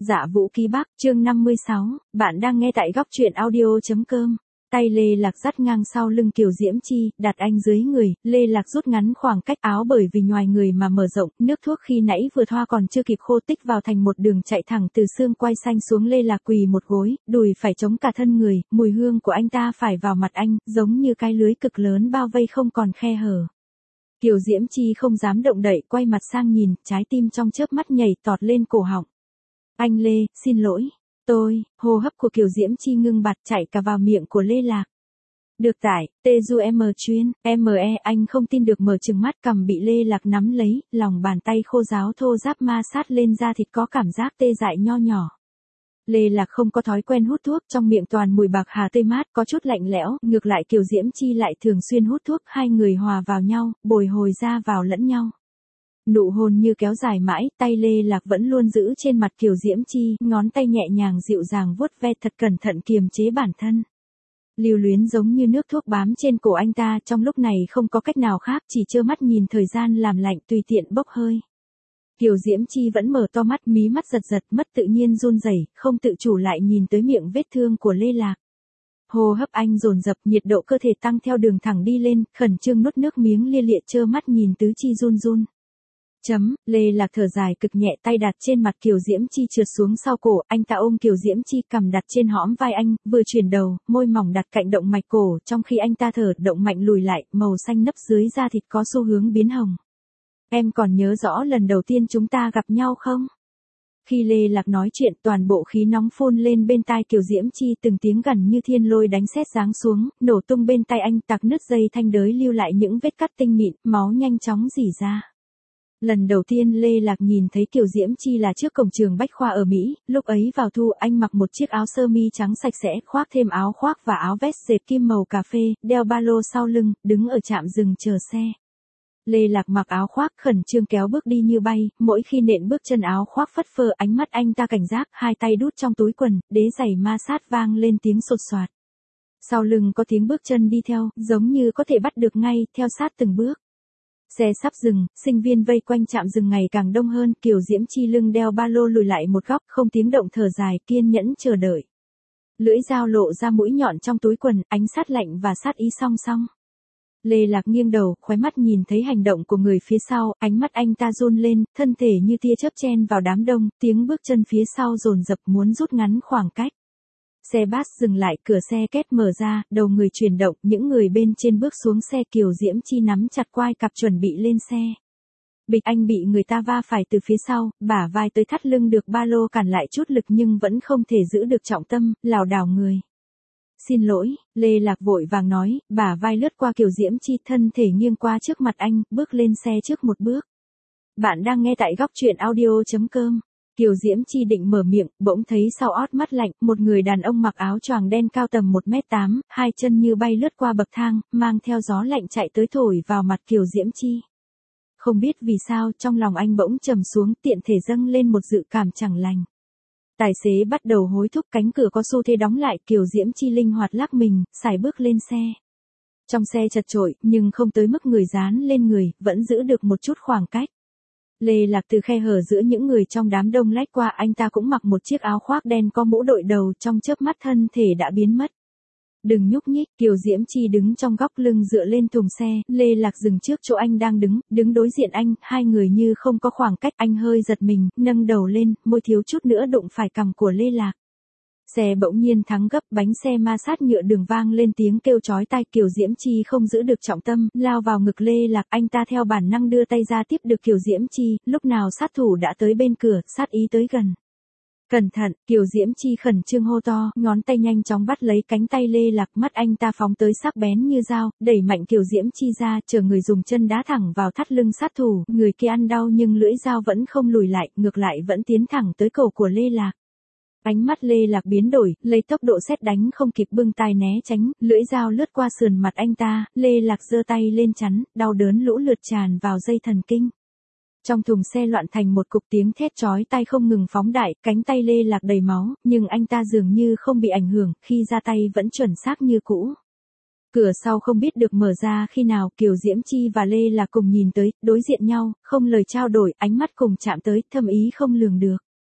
Dạ Vũ Ký Bắc, chương 56, bạn đang nghe tại góc truyện audio.com. Tay Lê Lạc dắt ngang sau lưng Kiều Diễm Chi, đặt anh dưới người, Lê Lạc rút ngắn khoảng cách áo bởi vì nhoài người mà mở rộng, nước thuốc khi nãy vừa thoa còn chưa kịp khô tích vào thành một đường chạy thẳng từ xương quai xanh xuống. Lê Lạc quỳ một gối, đùi phải chống cả thân người, mùi hương của anh ta phải vào mặt anh, giống như cái lưới cực lớn bao vây không còn khe hở. Kiều Diễm Chi không dám động đậy, quay mặt sang nhìn, trái tim trong chớp mắt nhảy tọt lên cổ họng. Anh Lê, xin lỗi. Hô hấp của Kiều Diễm Chi ngưng bặt chạy cả vào miệng của Lê Lạc. Được tải, TUM chuyên, anh không tin được mở trừng mắt, cằm bị Lê Lạc nắm lấy, lòng bàn tay khô ráo thô ráp ma sát lên da thịt có cảm giác tê dại nho nhỏ. Lê Lạc không có thói quen hút thuốc, trong miệng toàn mùi bạc hà tươi mát, có chút lạnh lẽo, ngược lại Kiều Diễm Chi lại thường xuyên hút thuốc, hai người hòa vào nhau, bồi hồi ra vào lẫn nhau. Nụ hôn như kéo dài mãi, tay Lê Lạc vẫn luôn giữ trên mặt Kiều Diễm Chi, ngón tay nhẹ nhàng dịu dàng vuốt ve thật cẩn thận kiềm chế bản thân. Lưu luyến giống như nước thuốc bám trên cổ anh ta, trong lúc này không có cách nào khác, chỉ trơ mắt nhìn thời gian làm lạnh tùy tiện bốc hơi. Kiều Diễm Chi vẫn mở to mắt, mí mắt giật giật, mất tự nhiên run rẩy, không tự chủ lại nhìn tới miệng vết thương của Lê Lạc. Hô hấp anh dồn dập, nhiệt độ cơ thể tăng theo đường thẳng đi lên, khẩn trương nuốt nước miếng lia lịa, trơ mắt nhìn tứ chi run run. Lê Lạc thở dài cực nhẹ, tay đặt trên mặt Kiều Diễm Chi trượt xuống sau cổ, anh ta ôm Kiều Diễm Chi, cằm đặt trên hõm vai anh, vừa chuyển đầu, môi mỏng đặt cạnh động mạch cổ, trong khi anh ta thở, động mạch lùi lại, màu xanh nấp dưới da thịt có xu hướng biến hồng. Em còn nhớ rõ lần đầu tiên chúng ta gặp nhau không? Khi Lê Lạc nói chuyện, toàn bộ khí nóng phun lên bên tai Kiều Diễm Chi, từng tiếng gần như thiên lôi đánh sét giáng xuống, nổ tung bên tai anh, tạc nứt dây thanh đới lưu lại những vết cắt tinh mịn, máu nhanh chóng rỉ ra. Lần đầu tiên Lê Lạc nhìn thấy Kiều Diễm Chi là trước cổng trường Bách Khoa ở Mỹ, lúc ấy vào thu anh mặc một chiếc áo sơ mi trắng sạch sẽ, khoác thêm áo khoác và áo vest dệt kim màu cà phê, đeo ba lô sau lưng, đứng ở trạm dừng chờ xe. Lê Lạc mặc áo khoác, khẩn trương kéo bước đi như bay, mỗi khi nện bước chân áo khoác phất phơ, ánh mắt anh ta cảnh giác, hai tay đút trong túi quần, đế giày ma sát vang lên tiếng sột soạt. Sau lưng có tiếng bước chân đi theo, giống như có thể bắt được ngay, theo sát từng bước. Xe sắp dừng, sinh viên vây quanh trạm dừng ngày càng đông hơn, Kiều Diễm Chi lưng đeo ba lô lùi lại một góc, không tiếng động thở dài, kiên nhẫn chờ đợi. Lưỡi dao lộ ra mũi nhọn trong túi quần, ánh sát lạnh và sát ý song song. Lê Lạc nghiêng đầu, khóe mắt nhìn thấy hành động của người phía sau, ánh mắt anh ta run lên, thân thể như tia chớp chen vào đám đông, tiếng bước chân phía sau dồn dập muốn rút ngắn khoảng cách. Xe bus dừng lại, cửa xe két mở ra, đầu người chuyển động, những người bên trên bước xuống xe, Kiều Diễm Chi nắm chặt quai cặp chuẩn bị lên xe. Bịch, anh bị người ta va phải từ phía sau, bả vai tới thắt lưng, được ba lô cản lại chút lực nhưng vẫn không thể giữ được trọng tâm, lảo đảo người. Xin lỗi, Lê Lạc vội vàng nói, bả vai lướt qua Kiều Diễm Chi, thân thể nghiêng qua trước mặt anh, bước lên xe trước một bước. Bạn đang nghe tại góc truyện audio.com. Kiều Diễm Chi định mở miệng, bỗng thấy sau ót mắt lạnh, một người đàn ông mặc áo choàng đen cao tầm 1m8, hai chân như bay lướt qua bậc thang, mang theo gió lạnh chạy tới thổi vào mặt Kiều Diễm Chi. Không biết vì sao, trong lòng anh bỗng trầm xuống, tiện thể dâng lên một dự cảm chẳng lành. Tài xế bắt đầu hối thúc, cánh cửa có xu thế đóng lại, Kiều Diễm Chi linh hoạt lắc mình, sải bước lên xe. Trong xe chật chội, nhưng không tới mức người dán lên người, vẫn giữ được một chút khoảng cách. Lê Lạc từ khe hở giữa những người trong đám đông lách qua, anh ta cũng mặc một chiếc áo khoác đen có mũ đội đầu, trong chớp mắt thân thể đã biến mất. Đừng nhúc nhích, Kiều Diễm Chi đứng trong góc, lưng dựa lên thùng xe, Lê Lạc dừng trước chỗ anh đang đứng đối diện anh, hai người như không có khoảng cách, anh hơi giật mình, nâng đầu lên, môi thiếu chút nữa đụng phải cằm của Lê Lạc. Xe bỗng nhiên thắng gấp, bánh xe ma sát nhựa đường vang lên tiếng kêu chói tai, Kiều Diễm Chi không giữ được trọng tâm, lao vào ngực Lê Lạc, anh ta theo bản năng đưa tay ra tiếp được Kiều Diễm Chi, lúc nào sát thủ đã tới bên cửa, sát ý tới gần. Cẩn thận, Kiều Diễm Chi khẩn trương hô to, ngón tay nhanh chóng bắt lấy cánh tay Lê Lạc, mắt anh ta phóng tới sắc bén như dao, đẩy mạnh Kiều Diễm Chi ra, chờ người dùng chân đá thẳng vào thắt lưng sát thủ, người kia ăn đau nhưng lưỡi dao vẫn không lùi lại, ngược lại vẫn tiến thẳng tới cổ của Lê Lạc. Ánh mắt Lê Lạc biến đổi, lấy tốc độ sét đánh không kịp bưng tai né tránh, lưỡi dao lướt qua sườn mặt anh ta, Lê Lạc giơ tay lên chắn, đau đớn lũ lượt tràn vào dây thần kinh. Trong thùng xe loạn thành một cục, tiếng thét chói tai không ngừng phóng đại, cánh tay Lê Lạc đầy máu, nhưng anh ta dường như không bị ảnh hưởng, khi ra tay vẫn chuẩn xác như cũ. Cửa sau không biết được mở ra khi nào, Kiều Diễm Chi và Lê Lạc cùng nhìn tới, đối diện nhau, không lời trao đổi, ánh mắt cùng chạm tới, thâm ý không lường được.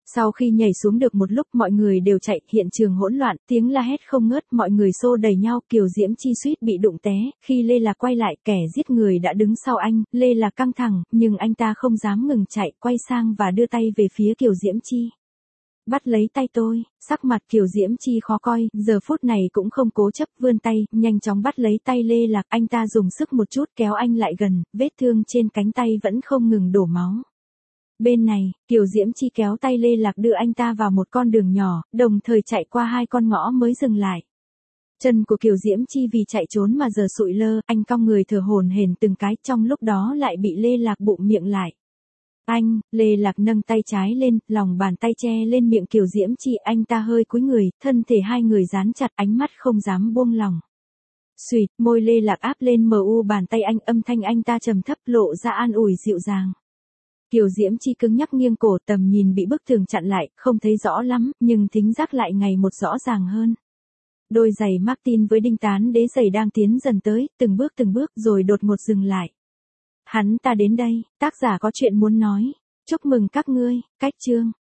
Sau khi nhảy xuống được một lúc mọi người đều chạy, hiện trường hỗn loạn, tiếng la hét không ngớt, mọi người xô đẩy nhau, Kiều Diễm Chi suýt bị đụng té, khi Lê Lạc quay lại, kẻ giết người đã đứng sau anh, Lê Lạc căng thẳng, nhưng anh ta không dám ngừng chạy, quay sang và đưa tay về phía Kiều Diễm Chi. Bắt lấy tay tôi, sắc mặt Kiều Diễm Chi khó coi, giờ phút này cũng không cố chấp, vươn tay, nhanh chóng bắt lấy tay Lê Lạc, anh ta dùng sức một chút kéo anh lại gần, vết thương trên cánh tay vẫn không ngừng đổ máu. Bên này, Kiều Diễm Chi kéo tay Lê Lạc đưa anh ta vào một con đường nhỏ, đồng thời chạy qua 2 con ngõ mới dừng lại. Chân của Kiều Diễm Chi vì chạy trốn mà giờ sụi lơ, anh cong người thở hổn hển từng cái, trong lúc đó lại bị Lê Lạc bụm miệng lại. Anh, Lê Lạc nâng tay trái lên, lòng bàn tay che lên miệng Kiều Diễm Chi, anh ta hơi cúi người, thân thể hai người dán chặt, ánh mắt không dám buông lòng. Xuỵt, môi Lê Lạc áp lên bàn tay anh, âm thanh anh ta trầm thấp lộ ra an ủi dịu dàng. Kiều Diễm Chi cứng nhắc nghiêng cổ, tầm nhìn bị bức tường chặn lại, không thấy rõ lắm, nhưng thính giác lại ngày một rõ ràng hơn. Đôi giày Martin với đinh tán đế giày đang tiến dần tới, từng bước rồi đột ngột dừng lại. Hắn ta đến đây, tác giả có chuyện muốn nói. Chúc mừng các ngươi, cách chương.